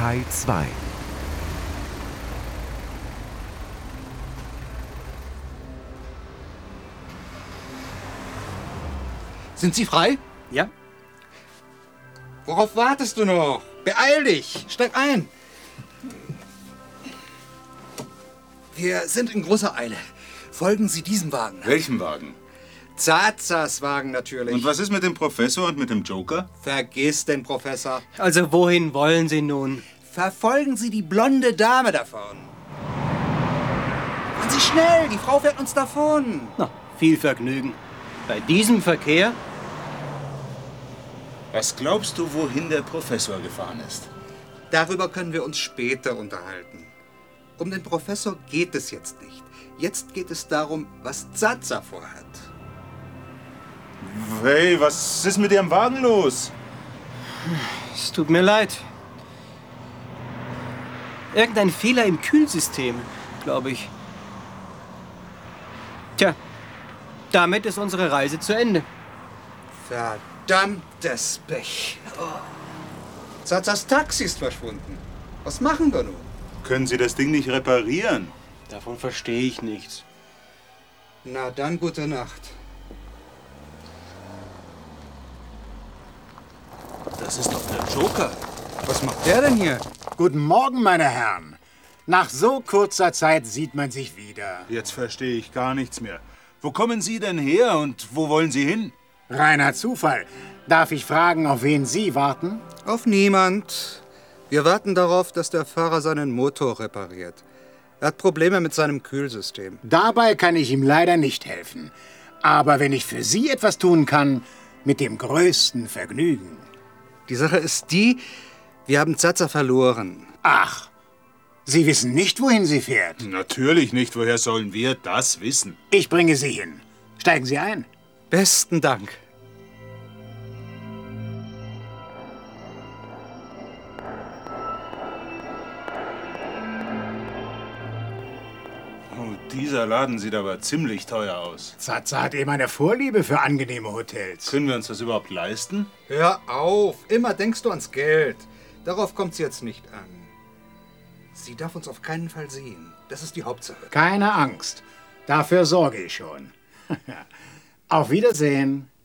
Teil 2. Sind Sie frei? Ja? Worauf wartest du noch? Beeil dich! Steig ein! Wir sind in großer Eile. Folgen Sie diesem Wagen. Welchem Wagen? Zazas Wagen natürlich. Und was ist mit dem Professor und mit dem Joker? Vergiss den Professor. Also wohin wollen Sie nun? Verfolgen Sie die blonde Dame da vorn. Fahren Sie schnell, die Frau fährt uns davon. Na, viel Vergnügen. Bei diesem Verkehr? Was glaubst du, wohin der Professor gefahren ist? Darüber können wir uns später unterhalten. Um den Professor geht es jetzt nicht. Jetzt geht es darum, was Zaza vorhat. Hey, was ist mit Ihrem Wagen los? Es tut mir leid. Irgendein Fehler im Kühlsystem, glaube ich. Tja, damit ist unsere Reise zu Ende. Verdammtes Pech. Oh. Zazas Taxi ist verschwunden. Was machen wir nun? Können Sie das Ding nicht reparieren? Davon verstehe ich nichts. Na dann, gute Nacht. Das ist doch der Joker. Was macht der denn hier? Guten Morgen, meine Herren. Nach so kurzer Zeit sieht man sich wieder. Jetzt verstehe ich gar nichts mehr. Wo kommen Sie denn her und wo wollen Sie hin? Reiner Zufall. Darf ich fragen, auf wen Sie warten? Auf niemand. Wir warten darauf, dass der Fahrer seinen Motor repariert. Er hat Probleme mit seinem Kühlsystem. Dabei kann ich ihm leider nicht helfen. Aber wenn ich für Sie etwas tun kann, mit dem größten Vergnügen. Die Sache ist die, wir haben Zaza verloren. Ach, Sie wissen nicht, wohin sie fährt. Natürlich nicht. Woher sollen wir das wissen? Ich bringe Sie hin. Steigen Sie ein. Besten Dank. Oh, dieser Laden sieht aber ziemlich teuer aus. Zaza hat eben eine Vorliebe für angenehme Hotels. Können wir uns das überhaupt leisten? Hör auf. Immer denkst du ans Geld. Darauf kommt es jetzt nicht an. Sie darf uns auf keinen Fall sehen. Das ist die Hauptsache. Keine Angst. Dafür sorge ich schon. Auf Wiedersehen.